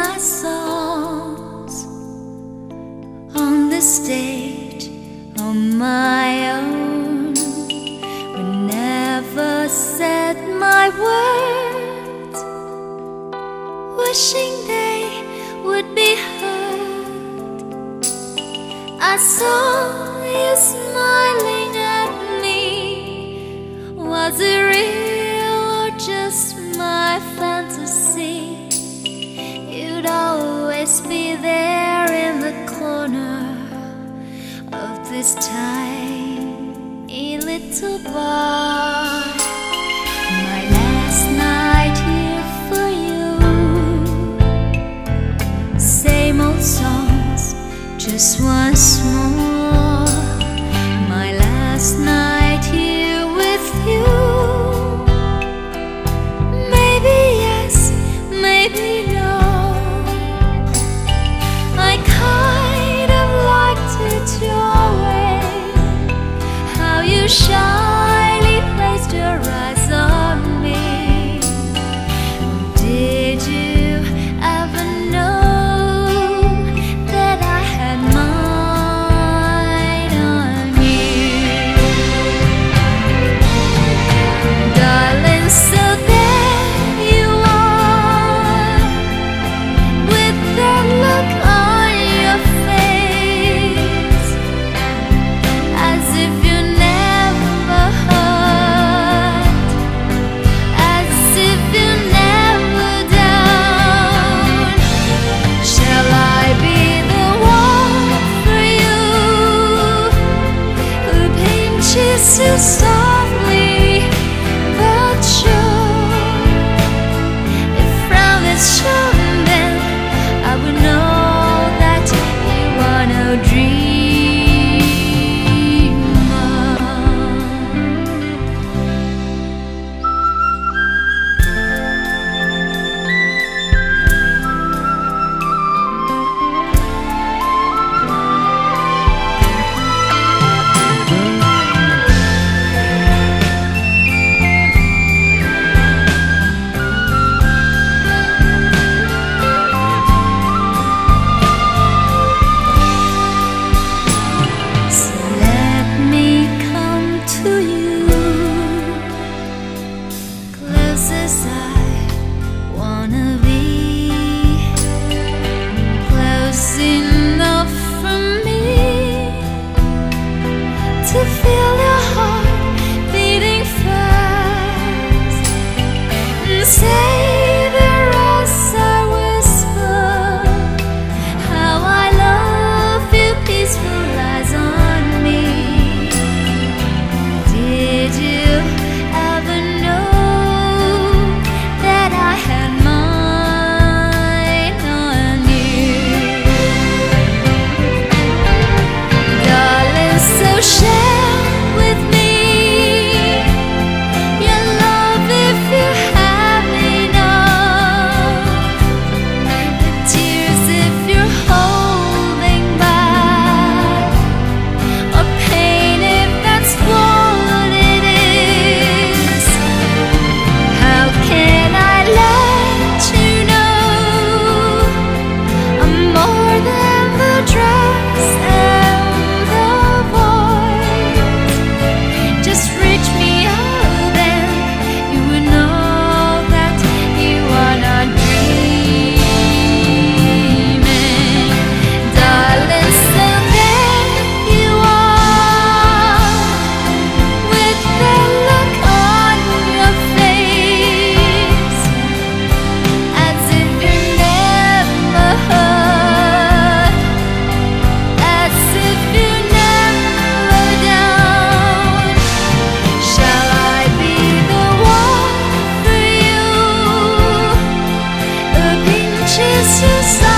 my songs on the stage on my own. We never said my words, wishing they would be heard. I saw you smiling at me. Was it real or just my fantasy? You'd always be there in the corner of this tiny little bar. My last night here for you. Same old songs, just once more. My last night here with you. Maybe yes, maybe no. I kind of liked it your way, how you shyly placed your eyes on me. Did you ever know that I had mine on you? Darling, so there you are, with that look on your face, as if you never hurt, as if you never down. Shall I be the one for you, who pinches you softly but sure? If frown is shown, then I would know that you are no dreamer. So let me come to you, close as I wanna be, close enough for me to feel your heart beating fast, and savor as I whisper how I love you. Peaceful lies on me. Did you ever know that I had mine on you? Darling, so share with me your love if you have enough, the tears if you're holding back, or pain if that's what it is. How can I let you know I'm more than the dress and the voice? Just reach me out and you would know that you are not dreaming. Darling, so there you are, with that look on your face, as if you never hurt, as if you never down. Shall I be the one for you, who pinches you